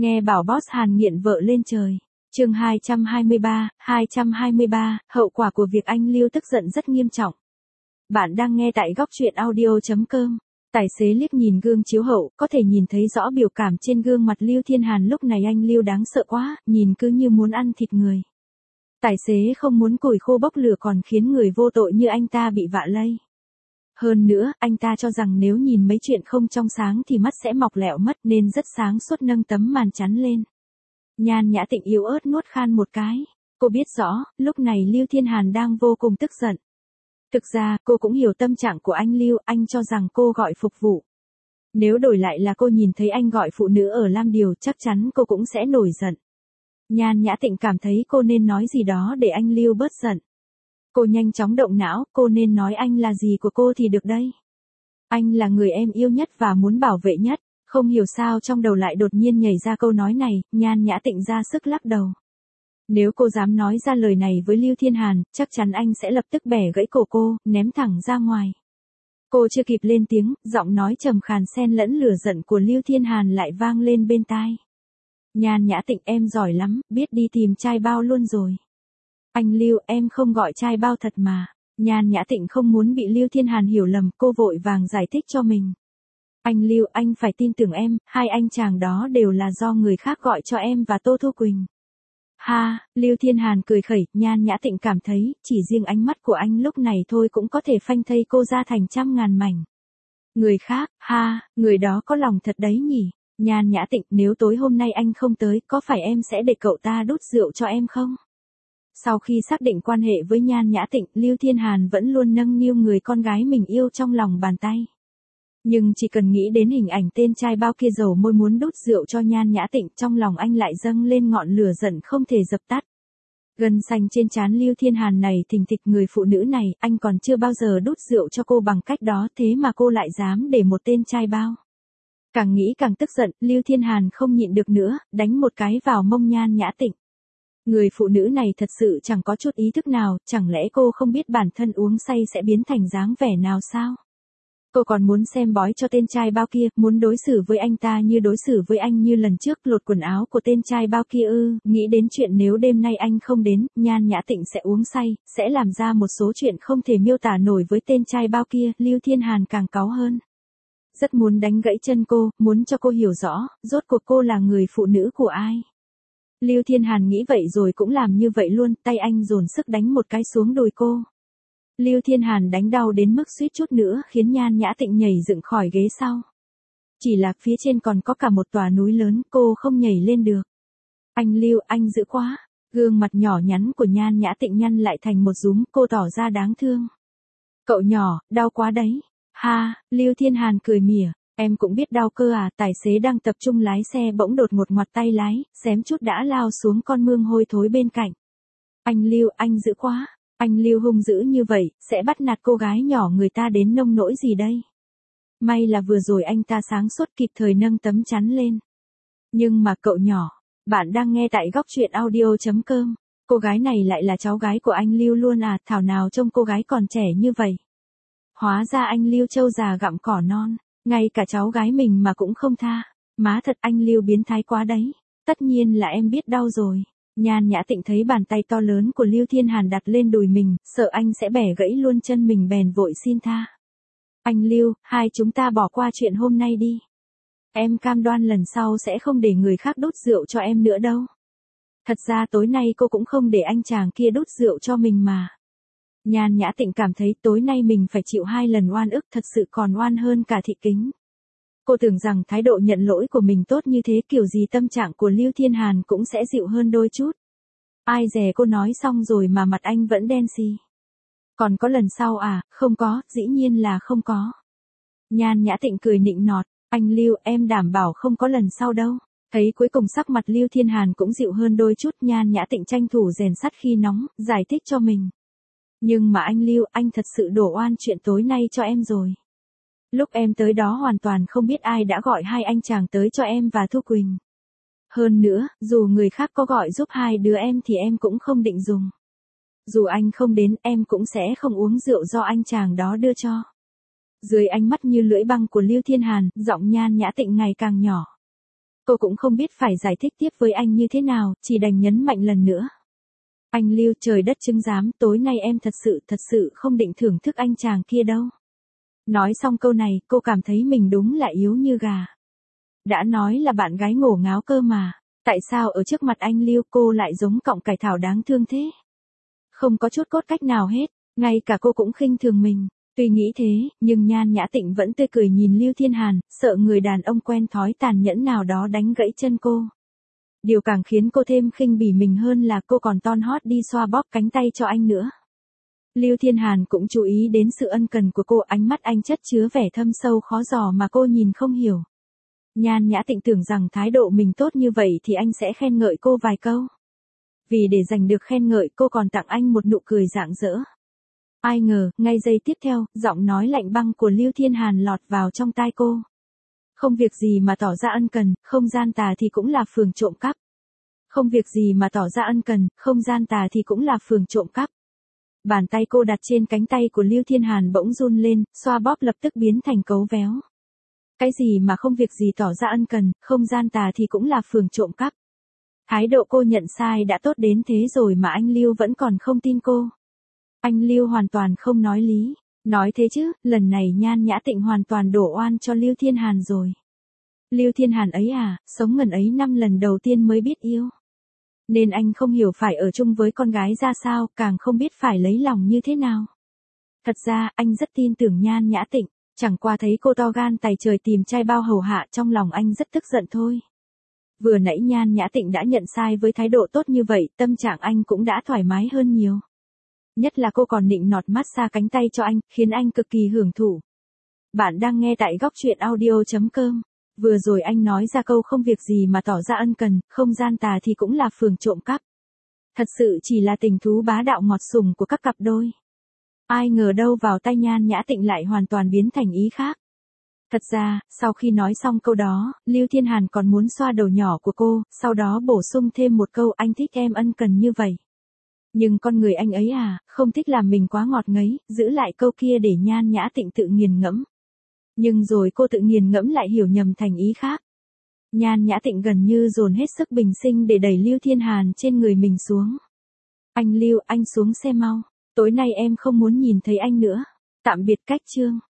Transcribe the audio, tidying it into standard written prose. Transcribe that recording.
Nghe bảo boss Hàn nghiện vợ lên trời. Chương 223, hậu quả của việc anh Lưu tức giận rất nghiêm trọng. Bạn đang nghe tại góc truyện audio.com. Tài xế liếc nhìn gương chiếu hậu, có thể nhìn thấy rõ biểu cảm trên gương mặt Lưu Thiên Hàn lúc này. Anh Lưu đáng sợ quá, nhìn cứ như muốn ăn thịt người. Tài xế không muốn củi khô bốc lửa còn khiến người vô tội như anh ta bị vạ lây. Hơn nữa, anh ta cho rằng nếu nhìn mấy chuyện không trong sáng thì mắt sẽ mọc lẹo mất nên rất sáng suốt nâng tấm màn chắn lên. Nhan Nhã Tịnh yếu ớt nuốt khan một cái. Cô biết rõ, lúc này Lưu Thiên Hàn đang vô cùng tức giận. Thực ra, cô cũng hiểu tâm trạng của anh Lưu, anh cho rằng cô gọi phục vụ. Nếu đổi lại là cô nhìn thấy anh gọi phụ nữ ở Lam Điều chắc chắn cô cũng sẽ nổi giận. Nhan Nhã Tịnh cảm thấy cô nên nói gì đó để anh Lưu bớt giận. Cô nhanh chóng động não, cô nên nói anh là gì của cô thì được đây. Anh là người em yêu nhất và muốn bảo vệ nhất. Không hiểu sao trong đầu lại đột nhiên nhảy ra câu nói này, Nhan Nhã Tịnh ra sức lắc đầu. Nếu cô dám nói ra lời này với Lưu Thiên Hàn, chắc chắn anh sẽ lập tức bẻ gãy cổ cô, ném thẳng ra ngoài. Cô chưa kịp lên tiếng, giọng nói trầm khàn xen lẫn lửa giận của Lưu Thiên Hàn lại vang lên bên tai. Nhan Nhã Tịnh em giỏi lắm, biết đi tìm trai bao luôn rồi. Anh Lưu, em không gọi trai bao thật mà. Nhan Nhã Tịnh không muốn bị Lưu Thiên Hàn hiểu lầm, cô vội vàng giải thích cho mình. Anh Lưu, anh phải tin tưởng em, hai anh chàng đó đều là do người khác gọi cho em và Tô Thu Quỳnh. Ha, Lưu Thiên Hàn cười khẩy, Nhan Nhã Tịnh cảm thấy, chỉ riêng ánh mắt của anh lúc này thôi cũng có thể phanh thây cô ra thành trăm ngàn mảnh. Người khác, ha, người đó có lòng thật đấy nhỉ. Nhan Nhã Tịnh, nếu tối hôm nay anh không tới, có phải em sẽ để cậu ta đút rượu cho em không? Sau khi xác định quan hệ với Nhan Nhã Tịnh, Lưu Thiên Hàn vẫn luôn nâng niu người con gái mình yêu trong lòng bàn tay. Nhưng chỉ cần nghĩ đến hình ảnh tên trai bao kia dầu môi muốn đút rượu cho Nhan Nhã Tịnh, trong lòng anh lại dâng lên ngọn lửa giận không thể dập tắt. Gân xanh trên trán Lưu Thiên Hàn này thình thịch, người phụ nữ này, anh còn chưa bao giờ đút rượu cho cô bằng cách đó, thế mà cô lại dám để một tên trai bao. Càng nghĩ càng tức giận, Lưu Thiên Hàn không nhịn được nữa, đánh một cái vào mông Nhan Nhã Tịnh. Người phụ nữ này thật sự chẳng có chút ý thức nào, chẳng lẽ cô không biết bản thân uống say sẽ biến thành dáng vẻ nào sao? Cô còn muốn xem bói cho tên trai bao kia, muốn đối xử với anh ta như đối xử với anh như lần trước, lột quần áo của tên trai bao kia ư? Nghĩ đến chuyện nếu đêm nay anh không đến, Nhan Nhã Tịnh sẽ uống say, sẽ làm ra một số chuyện không thể miêu tả nổi với tên trai bao kia, Lưu Thiên Hàn càng cáu hơn. Rất muốn đánh gãy chân cô, muốn cho cô hiểu rõ, rốt cuộc cô là người phụ nữ của ai. Lưu Thiên Hàn nghĩ vậy rồi cũng làm như vậy luôn, tay anh dồn sức đánh một cái xuống đùi cô. Lưu Thiên Hàn đánh đau đến mức suýt chút nữa khiến Nhan Nhã Tịnh nhảy dựng khỏi ghế sau. Chỉ là phía trên còn có cả một tòa núi lớn, cô không nhảy lên được. Anh Lưu, anh dữ quá. Gương mặt nhỏ nhắn của Nhan Nhã Tịnh nhăn lại thành một rúm, cô tỏ ra đáng thương. Cậu nhỏ, đau quá đấy. Ha, Lưu Thiên Hàn cười mỉa. Em cũng biết đau cơ à? Tài xế đang tập trung lái xe bỗng đột ngột ngoặt tay lái, xém chút đã lao xuống con mương hôi thối bên cạnh. Anh Lưu, anh dữ quá. Anh Lưu hung dữ như vậy, sẽ bắt nạt cô gái nhỏ người ta đến nông nỗi gì đây? May là vừa rồi anh ta sáng suốt kịp thời nâng tấm chắn lên. Nhưng mà cậu nhỏ, bạn đang nghe tại góc truyện audio.com. Cô gái này lại là cháu gái của anh Lưu luôn à? Thảo nào trông cô gái còn trẻ như vậy. Hóa ra anh Lưu trâu già gặm cỏ non, ngay cả cháu gái mình mà cũng không tha. Má thật, anh Lưu biến thái quá đấy. Tất nhiên là em biết đau rồi. Nhan Nhã Tịnh thấy bàn tay to lớn của Lưu Thiên Hàn đặt lên đùi mình, sợ anh sẽ bẻ gãy luôn chân mình bèn vội xin tha. Anh Lưu, hai chúng ta bỏ qua chuyện hôm nay đi. Em cam đoan lần sau sẽ không để người khác đút rượu cho em nữa đâu. Thật ra tối nay cô cũng không để anh chàng kia đút rượu cho mình mà. Nhan Nhã Tịnh cảm thấy tối nay mình phải chịu 2 lần oan ức, thật sự còn oan hơn cả Thị Kính. Cô tưởng rằng thái độ nhận lỗi của mình tốt như thế kiểu gì tâm trạng của Lưu Thiên Hàn cũng sẽ dịu hơn đôi chút. Ai dè cô nói xong rồi mà mặt anh vẫn đen xì. Còn có lần sau à? Không có, dĩ nhiên là không có. Nhan Nhã Tịnh cười nịnh nọt, anh Lưu, em đảm bảo không có lần sau đâu. Thấy cuối cùng sắc mặt Lưu Thiên Hàn cũng dịu hơn đôi chút, Nhan Nhã Tịnh tranh thủ rèn sắt khi nóng, giải thích cho mình. Nhưng mà anh Lưu, anh thật sự đổ oan chuyện tối nay cho em rồi. Lúc em tới đó hoàn toàn không biết ai đã gọi hai anh chàng tới cho em và Thu Quỳnh. Hơn nữa, dù người khác có gọi giúp hai đứa em thì em cũng không định dùng. Dù anh không đến, em cũng sẽ không uống rượu do anh chàng đó đưa cho. Dưới ánh mắt như lưỡi băng của Lưu Thiên Hàn, giọng Nhan Nhã Tịnh ngày càng nhỏ. Cô cũng không biết phải giải thích tiếp với anh như thế nào, chỉ đành nhấn mạnh lần nữa. Anh Lưu, trời đất chứng giám, tối nay em thật sự không định thưởng thức anh chàng kia đâu. Nói xong câu này, cô cảm thấy mình đúng là yếu như gà. Đã nói là bạn gái ngổ ngáo cơ mà, tại sao ở trước mặt anh Lưu cô lại giống cọng cải thảo đáng thương thế? Không có chút cốt cách nào hết, ngay cả cô cũng khinh thường mình. Tuy nghĩ thế, nhưng Nhan Nhã Tịnh vẫn tươi cười nhìn Lưu Thiên Hàn, sợ người đàn ông quen thói tàn nhẫn nào đó đánh gãy chân cô. Điều càng khiến cô thêm khinh bỉ mình hơn là cô còn ton hót đi xoa bóp cánh tay cho anh nữa. Lưu Thiên Hàn cũng chú ý đến sự ân cần của cô, ánh mắt anh chất chứa vẻ thâm sâu khó dò mà cô nhìn không hiểu. Nhan Nhã Tịnh tưởng rằng thái độ mình tốt như vậy thì anh sẽ khen ngợi cô vài câu. Vì để giành được khen ngợi cô còn tặng anh một nụ cười rạng rỡ. Ai ngờ, ngay giây tiếp theo, giọng nói lạnh băng của Lưu Thiên Hàn lọt vào trong tai cô. Không việc gì mà tỏ ra ân cần, không gian tà thì cũng là phường trộm cắp. Không việc gì mà tỏ ra ân cần, không gian tà thì cũng là phường trộm cắp. Bàn tay cô đặt trên cánh tay của Lưu Thiên Hàn bỗng run lên, xoa bóp lập tức biến thành cấu véo. Cái gì mà không việc gì tỏ ra ân cần, không gian tà thì cũng là phường trộm cắp. Thái độ cô nhận sai đã tốt đến thế rồi mà anh Lưu vẫn còn không tin cô. Anh Lưu hoàn toàn không nói lý. Nói thế chứ, lần này Nhan Nhã Tịnh hoàn toàn đổ oan cho Lưu Thiên Hàn rồi. Lưu Thiên Hàn ấy à, sống ngần ấy năm lần đầu tiên mới biết yêu. Nên anh không hiểu phải ở chung với con gái ra sao, càng không biết phải lấy lòng như thế nào. Thật ra, anh rất tin tưởng Nhan Nhã Tịnh, chẳng qua thấy cô to gan tài trời tìm trai bao hầu hạ trong lòng anh rất tức giận thôi. Vừa nãy Nhan Nhã Tịnh đã nhận sai với thái độ tốt như vậy, tâm trạng anh cũng đã thoải mái hơn nhiều. Nhất là cô còn nịnh nọt massage cánh tay cho anh, khiến anh cực kỳ hưởng thụ. Bạn đang nghe tại góc truyện audio.com. Vừa rồi anh nói ra câu không việc gì mà tỏ ra ân cần, không gian tà thì cũng là phường trộm cắp. Thật sự chỉ là tình thú bá đạo ngọt sùng của các cặp đôi. Ai ngờ đâu vào tay Nhan Nhã Tịnh lại hoàn toàn biến thành ý khác. Thật ra, sau khi nói xong câu đó, Lưu Thiên Hàn còn muốn xoa đầu nhỏ của cô, sau đó bổ sung thêm một câu anh thích em ân cần như vậy. Nhưng con người anh ấy à, không thích làm mình quá ngọt ngấy, giữ lại câu kia để Nhan Nhã Tịnh tự nghiền ngẫm. Nhưng rồi cô tự nghiền ngẫm lại hiểu nhầm thành ý khác. Nhan Nhã Tịnh gần như dồn hết sức bình sinh để đẩy Lưu Thiên Hàn trên người mình xuống. Anh Lưu, anh xuống xe mau. Tối nay em không muốn nhìn thấy anh nữa. Tạm biệt cách Trương.